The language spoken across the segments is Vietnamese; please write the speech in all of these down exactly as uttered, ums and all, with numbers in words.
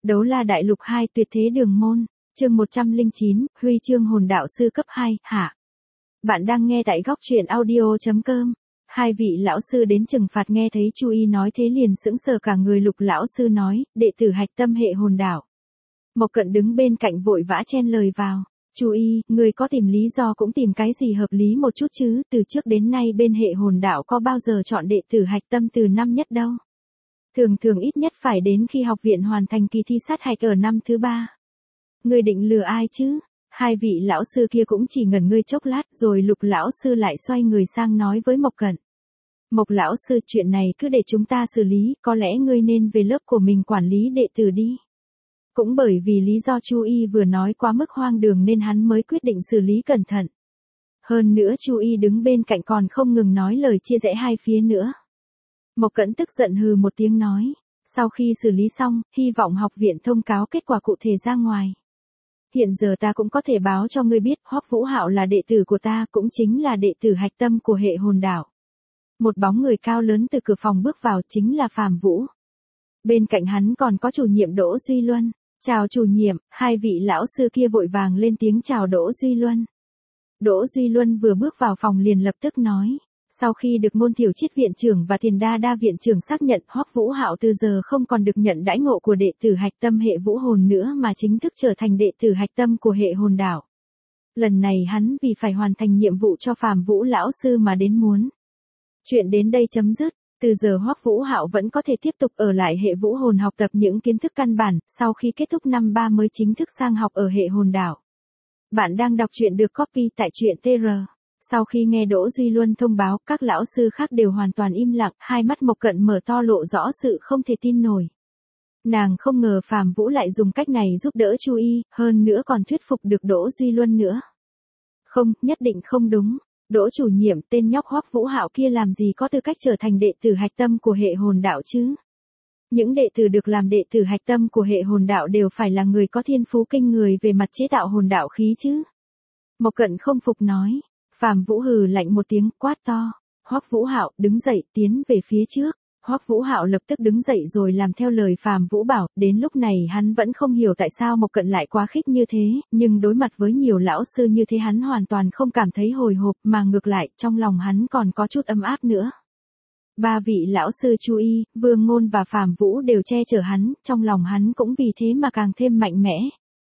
Đấu La Đại Lục hai Tuyệt Thế Đường Môn, chương một trăm lẻ chín, Huy chương hồn đạo sư cấp hai, hạ. Bạn đang nghe tại góc truyện audio chấm com. Hai vị lão sư đến trừng phạt nghe thấy Chu Y nói thế liền sững sờ cả người. Lục lão sư nói, đệ tử hạch tâm hệ hồn đạo. Mộc Cận đứng bên cạnh vội vã chen lời vào. Chu Y, người có tìm lý do cũng tìm cái gì hợp lý một chút chứ, từ trước đến nay bên hệ hồn đạo có bao giờ chọn đệ tử hạch tâm từ năm nhất đâu. Thường thường ít nhất phải đến khi học viện hoàn thành kỳ thi sát hạch ở năm thứ ba. Ngươi định lừa ai chứ? Hai vị lão sư kia cũng chỉ ngẩn ngơi chốc lát rồi Lục lão sư lại xoay người sang nói với Mộc Cận. Mộc lão sư, chuyện này cứ để chúng ta xử lý, có lẽ ngươi nên về lớp của mình quản lý đệ tử đi. Cũng bởi vì lý do Chu Y vừa nói quá mức hoang đường nên hắn mới quyết định xử lý cẩn thận. Hơn nữa Chu Y đứng bên cạnh còn không ngừng nói lời chia rẽ hai phía nữa. Mộc Cận tức giận hừ một tiếng nói, sau khi xử lý xong, hy vọng học viện thông cáo kết quả cụ thể ra ngoài. Hiện giờ ta cũng có thể báo cho ngươi biết, Hoắc Vũ Hạo là đệ tử của ta, cũng chính là đệ tử hạch tâm của hệ hồn đạo. Một bóng người cao lớn từ cửa phòng bước vào, chính là Phàm Vũ. Bên cạnh hắn còn có chủ nhiệm Đỗ Duy Luân. Chào chủ nhiệm, hai vị lão sư kia vội vàng lên tiếng chào Đỗ Duy Luân. Đỗ Duy Luân vừa bước vào phòng liền lập tức nói. Sau khi được Môn Tiểu Chiết viện trưởng và Tiền Đa Đa viện trưởng xác nhận, Hoắc Vũ Hạo từ giờ không còn được nhận đãi ngộ của đệ tử hạch tâm hệ vũ hồn nữa mà chính thức trở thành đệ tử hạch tâm của hệ hồn đạo. Lần này hắn vì phải hoàn thành nhiệm vụ cho Phàm Vũ lão sư mà đến muốn. Chuyện đến đây chấm dứt, từ giờ Hoắc Vũ Hạo vẫn có thể tiếp tục ở lại hệ vũ hồn học tập những kiến thức căn bản, sau khi kết thúc năm ba mới chính thức sang học ở hệ hồn đạo. Bạn đang đọc truyện được copy tại truyện tê rờ. Sau khi nghe Đỗ Duy Luân thông báo, các lão sư khác đều hoàn toàn im lặng, hai mắt Mộc Cận mở to lộ rõ sự không thể tin nổi. Nàng không ngờ Phàm Vũ lại dùng cách này giúp đỡ Chu Y, hơn nữa còn thuyết phục được Đỗ Duy Luân nữa. Không, nhất định không đúng. Đỗ chủ nhiệm, tên nhóc Hoắc Vũ Hạo kia làm gì có tư cách trở thành đệ tử hạch tâm của hệ hồn đạo chứ? Những đệ tử được làm đệ tử hạch tâm của hệ hồn đạo đều phải là người có thiên phú kinh người về mặt chế tạo hồn đạo khí chứ? Mộc Cận không phục nói. Phàm Vũ hừ lạnh một tiếng, quát to. Hoắc Vũ Hạo, đứng dậy, tiến về phía trước. Hoắc Vũ Hạo lập tức đứng dậy rồi làm theo lời Phàm Vũ bảo. Đến lúc này hắn vẫn không hiểu tại sao Mộc Cận lại quá khích như thế, nhưng đối mặt với nhiều lão sư như thế hắn hoàn toàn không cảm thấy hồi hộp, mà ngược lại, trong lòng hắn còn có chút ấm áp nữa. Ba vị lão sư Chu Y, Vương Ngôn và Phàm Vũ đều che chở hắn, trong lòng hắn cũng vì thế mà càng thêm mạnh mẽ.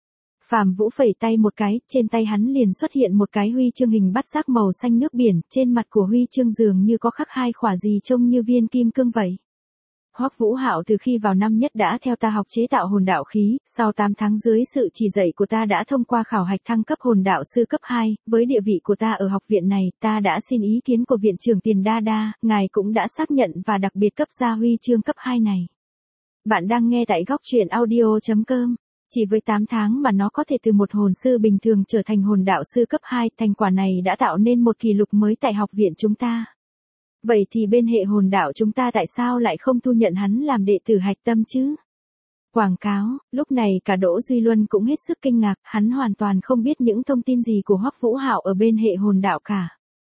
Phàm Vũ phẩy tay một cái, trên tay hắn liền xuất hiện một cái huy chương hình bát giác màu xanh nước biển, trên mặt của huy chương dường như có khắc hai khỏa gì trông như viên kim cương vậy. Hoắc Vũ Hạo từ khi vào năm nhất đã theo ta học chế tạo hồn đạo khí, sau tám tháng dưới sự chỉ dạy của ta đã thông qua khảo hạch thăng cấp hồn đạo sư cấp hai, với địa vị của ta ở học viện này, ta đã xin ý kiến của viện trưởng Tiền Đa Đa, ngài cũng đã xác nhận và đặc biệt cấp ra huy chương cấp hai này. Bạn đang nghe tại góc truyện audio chấm com. Chỉ với tám tháng mà nó có thể từ một hồn sư bình thường trở thành hồn đạo sư cấp hai, thành quả này đã tạo nên một kỷ lục mới tại học viện chúng ta. Vậy thì bên hệ hồn đạo chúng ta tại sao lại không thu nhận hắn làm đệ tử hạch tâm chứ? Quảng cáo, lúc này cả Đỗ Duy Luân cũng hết sức kinh ngạc, hắn hoàn toàn không biết những thông tin gì của Hoắc Vũ Hạo ở bên hệ hồn đạo cả.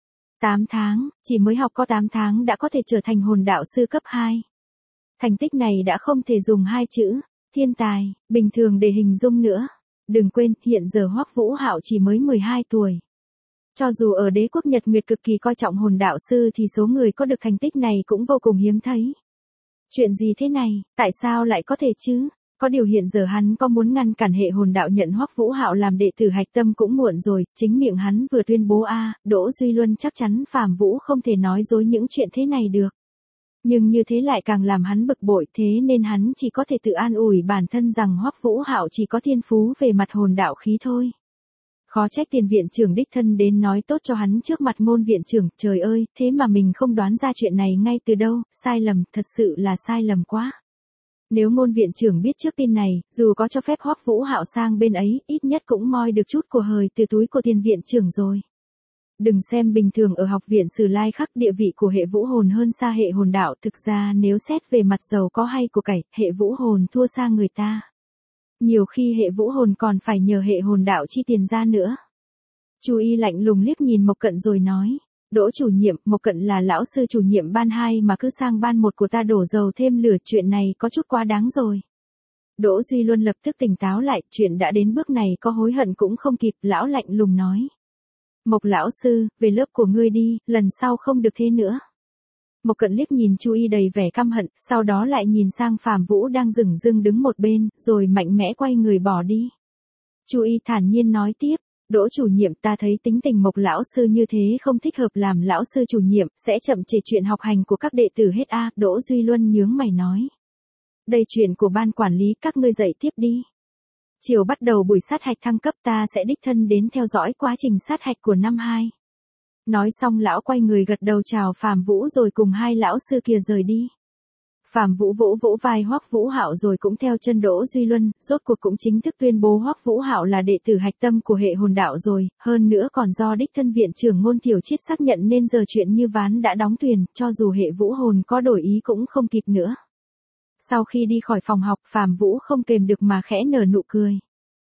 tám tháng, chỉ mới học có tám tháng đã có thể trở thành hồn đạo sư cấp hai. Thành tích này đã không thể dùng hai chữ thiên tài, bình thường để hình dung nữa. Đừng quên, hiện giờ Hoắc Vũ Hạo chỉ mới mười hai tuổi. Cho dù ở đế quốc Nhật Nguyệt cực kỳ coi trọng hồn đạo sư thì số người có được thành tích này cũng vô cùng hiếm thấy. Chuyện gì thế này, tại sao lại có thể chứ? Có điều hiện giờ hắn có muốn ngăn cản hệ hồn đạo nhận Hoắc Vũ Hạo làm đệ tử hạch tâm cũng muộn rồi, chính miệng hắn vừa tuyên bố a, à, Đỗ Duy Luân chắc chắn Phàm Vũ không thể nói dối những chuyện thế này được. Nhưng như thế lại càng làm hắn bực bội, thế nên hắn chỉ có thể tự an ủi bản thân rằng Hoắc Vũ Hạo chỉ có thiên phú về mặt hồn đạo khí thôi. Khó trách Tiền viện trưởng đích thân đến nói tốt cho hắn trước mặt Ngôn viện trưởng, trời ơi, thế mà mình không đoán ra chuyện này ngay từ đâu, sai lầm, thật sự là sai lầm quá. Nếu Ngôn viện trưởng biết trước tin này, dù có cho phép Hoắc Vũ Hạo sang bên ấy, ít nhất cũng moi được chút của hời từ túi của Tiền viện trưởng rồi. Đừng xem bình thường ở học viện Sử Lai Khắc địa vị của hệ vũ hồn hơn xa hệ hồn đạo, thực ra nếu xét về mặt giàu có hay của cải, hệ vũ hồn thua xa người ta. Nhiều khi hệ vũ hồn còn phải nhờ hệ hồn đạo chi tiền ra nữa. Chu Y lạnh lùng liếc nhìn Mộc Cận rồi nói, Đỗ chủ nhiệm, Mộc Cận là lão sư chủ nhiệm ban hai mà cứ sang ban một của ta đổ dầu thêm lửa, chuyện này có chút quá đáng rồi. Đỗ Duy Luân lập tức tỉnh táo lại, chuyện đã đến bước này có hối hận cũng không kịp, lão lạnh lùng nói. Mộc lão sư, về lớp của ngươi đi, lần sau không được thế nữa. Mộc Cận liếc nhìn Chu Y đầy vẻ căm hận, sau đó lại nhìn sang Phạm Vũ đang dửng dưng đứng một bên, rồi mạnh mẽ quay người bỏ đi. Chu Y thản nhiên nói tiếp, Đỗ chủ nhiệm, ta thấy tính tình Mộc lão sư như thế không thích hợp làm lão sư chủ nhiệm, sẽ chậm trễ chuyện học hành của các đệ tử hết a. Đỗ Duy Luân nhướng mày nói. Đây chuyện của ban quản lý, các ngươi dạy tiếp đi. Chiều bắt đầu buổi sát hạch thăng cấp, ta sẽ đích thân đến theo dõi quá trình sát hạch của năm hai. Nói xong lão quay người gật đầu chào Phạm Vũ rồi cùng hai lão sư kia rời đi. Phạm Vũ vỗ vỗ vai Hoắc Vũ Hạo rồi cũng theo chân Đỗ Duy Luân, rốt cuộc cũng chính thức tuyên bố Hoắc Vũ Hạo là đệ tử hạch tâm của hệ hồn đạo rồi, hơn nữa còn do đích thân viện trưởng Ngôn Tiểu Chiết xác nhận nên giờ chuyện như ván đã đóng thuyền, cho dù hệ vũ hồn có đổi ý cũng không kịp nữa. Sau khi đi khỏi phòng học, Phạm Vũ không kềm được mà khẽ nở nụ cười.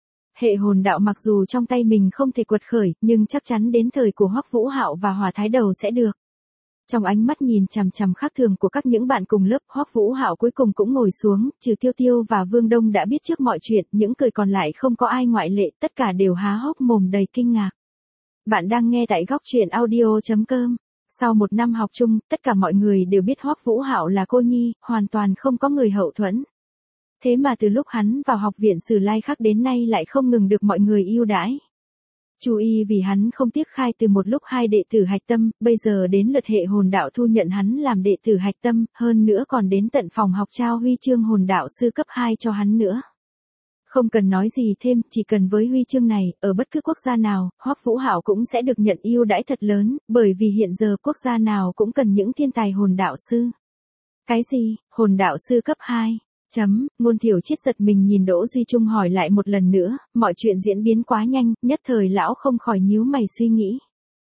Hệ hồn đạo mặc dù trong tay mình không thể quật khởi, nhưng chắc chắn đến thời của Hoắc Vũ Hạo và Hỏa Thái Đầu sẽ được. Trong ánh mắt nhìn chằm chằm khác thường của các những bạn cùng lớp, Hoắc Vũ Hạo cuối cùng cũng ngồi xuống, trừ Tiêu Tiêu và Vương Đông đã biết trước mọi chuyện, những người còn lại không có ai ngoại lệ, tất cả đều há hốc mồm đầy kinh ngạc. Bạn đang nghe tại góc truyện audio chấm com. Sau một năm học chung, tất cả mọi người đều biết Hoắc Vũ Hạo là cô nhi, hoàn toàn không có người hậu thuẫn. Thế mà từ lúc hắn vào học viện Sử Lai Khắc đến nay lại không ngừng được mọi người yêu đãi. Chú ý vì hắn không tiếc khai từ một lúc hai đệ tử hạch tâm, bây giờ đến lượt hệ hồn đạo thu nhận hắn làm đệ tử hạch tâm, hơn nữa còn đến tận phòng học trao huy chương hồn đạo sư cấp hai cho hắn nữa. Không cần nói gì thêm, chỉ cần với huy chương này, ở bất cứ quốc gia nào, Hoắc Vũ Hạo cũng sẽ được nhận ưu đãi thật lớn, bởi vì hiện giờ quốc gia nào cũng cần những thiên tài hồn đạo sư. Cái gì, hồn đạo sư cấp hai? Chấm, Ngôn Tiểu Chiết giật mình nhìn Đỗ Duy Trung hỏi lại một lần nữa, mọi chuyện diễn biến quá nhanh, nhất thời lão không khỏi nhíu mày suy nghĩ.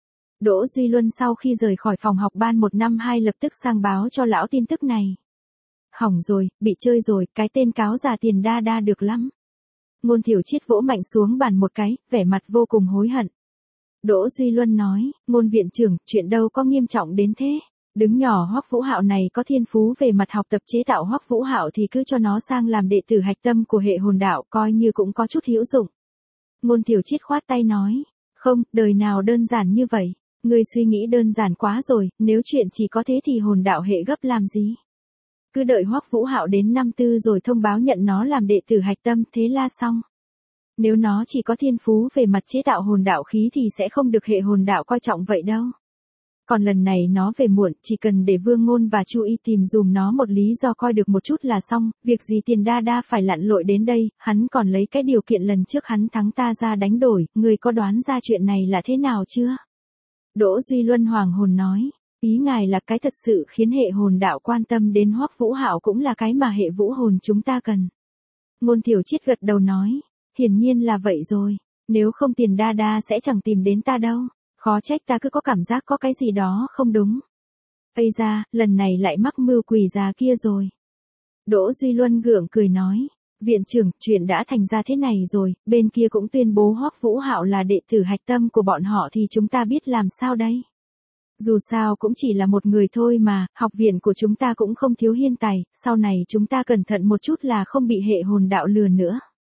Đỗ Duy Luân sau khi rời khỏi phòng học ban một năm hai lập tức sang báo cho lão tin tức này. Hỏng rồi, bị chơi rồi, cái tên cáo già tiền đa đa được lắm. Ngôn Tiểu Chiết vỗ mạnh xuống bàn một cái, vẻ mặt vô cùng hối hận. Đỗ Duy Luân nói, Ngôn viện trưởng, chuyện đâu có nghiêm trọng đến thế. Đứng nhỏ Hoắc Vũ Hạo này có thiên phú về mặt học tập chế tạo Hoắc Vũ Hạo thì cứ cho nó sang làm đệ tử hạch tâm của hệ hồn đạo, coi như cũng có chút hữu dụng. Ngôn Tiểu Chiết khoát tay nói, không, đời nào đơn giản như vậy, ngươi suy nghĩ đơn giản quá rồi, nếu chuyện chỉ có thế thì hồn đạo hệ gấp làm gì. Cứ đợi Hoắc Vũ Hạo đến năm tư rồi thông báo nhận nó làm đệ tử hạch tâm, thế là xong. Nếu nó chỉ có thiên phú về mặt chế tạo hồn đạo khí thì sẽ không được hệ hồn đạo coi trọng vậy đâu. Còn lần này nó về muộn, chỉ cần để Vương Ngôn và Chu Y tìm dùm nó một lý do coi được một chút là xong, việc gì tiền đa đa phải lặn lội đến đây, hắn còn lấy cái điều kiện lần trước hắn thắng ta ra đánh đổi, người có đoán ra chuyện này là thế nào chưa? Đỗ Duy Luân hoàng hồn nói, ý ngài là cái thật sự khiến hệ hồn đạo quan tâm đến Hoắc Vũ Hạo cũng là cái mà hệ vũ hồn chúng ta cần. Ngôn Tiểu Chiết gật đầu nói, hiển nhiên là vậy rồi, nếu không tiền đa đa sẽ chẳng tìm đến ta đâu. Khó trách ta cứ có cảm giác có cái gì đó không đúng. Ây da, lần này lại mắc mưu quỷ già kia rồi. Đỗ Duy Luân gượng cười nói, viện trưởng, chuyện đã thành ra thế này rồi, bên kia cũng tuyên bố Hoắc Vũ Hạo là đệ tử hạch tâm của bọn họ thì chúng ta biết làm sao đây. Dù sao cũng chỉ là một người thôi mà, học viện của chúng ta cũng không thiếu hiên tài, sau này chúng ta cẩn thận một chút là không bị hệ hồn đạo lừa nữa.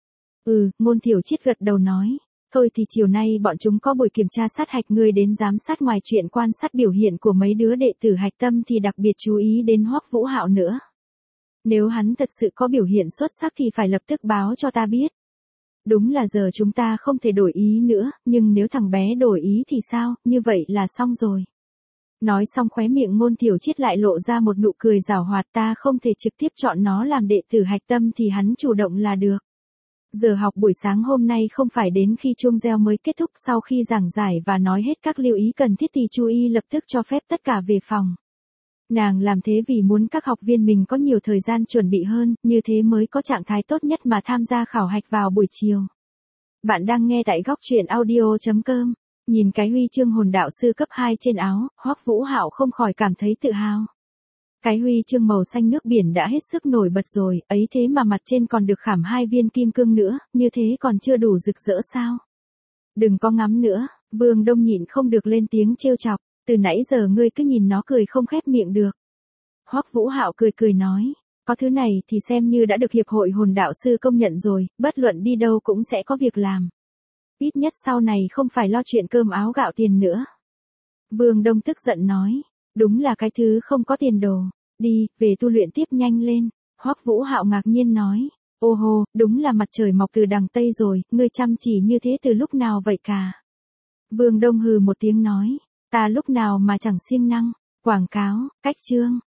Ừ, Ngôn Tiểu Chiết gật đầu nói. Thôi thì chiều nay bọn chúng có buổi kiểm tra sát hạch, người đến giám sát, ngoài chuyện quan sát biểu hiện của mấy đứa đệ tử hạch tâm thì đặc biệt chú ý đến Hoắc Vũ Hạo nữa. Nếu hắn thật sự có biểu hiện xuất sắc thì phải lập tức báo cho ta biết. Đúng là giờ chúng ta không thể đổi ý nữa, nhưng nếu thằng bé đổi ý thì sao, như vậy là xong rồi. Nói xong khóe miệng Ngôn Tiểu Chiết lại lộ ra một nụ cười giảo hoạt, ta không thể trực tiếp chọn nó làm đệ tử hạch tâm thì hắn chủ động là được. Giờ học buổi sáng hôm nay không phải đến khi chuông reo mới kết thúc, sau khi giảng giải và nói hết các lưu ý cần thiết thì Chu Y lập tức cho phép tất cả về phòng. Nàng làm thế vì muốn các học viên mình có nhiều thời gian chuẩn bị hơn, như thế mới có trạng thái tốt nhất mà tham gia khảo hạch vào buổi chiều. Bạn đang nghe tại góc truyện audio chấm com. Nhìn cái huy chương hồn đạo sư cấp hai trên áo, Hoắc Vũ Hạo không khỏi cảm thấy tự hào. Cái huy chương màu xanh nước biển đã hết sức nổi bật rồi, ấy thế mà mặt trên còn được khảm hai viên kim cương nữa, như thế còn chưa đủ rực rỡ sao? Đừng có ngắm nữa, Vương Đông nhịn không được lên tiếng trêu chọc, từ nãy giờ ngươi cứ nhìn nó cười không khép miệng được. Hoắc Vũ Hạo cười cười nói, Có thứ này thì xem như đã được Hiệp hội Hồn Đạo Sư công nhận rồi, bất luận đi đâu cũng sẽ có việc làm. Ít nhất sau này không phải lo chuyện cơm áo gạo tiền nữa. Vương Đông tức giận nói, đúng là cái thứ không có tiền đồ, đi, về tu luyện tiếp nhanh lên. Hoắc Vũ Hạo ngạc nhiên nói, ô hô, đúng là mặt trời mọc từ đằng Tây rồi, ngươi chăm chỉ như thế từ lúc nào vậy cả? Vương Đông hừ một tiếng nói, ta lúc nào mà chẳng siêng năng, quảng cáo, cách chương.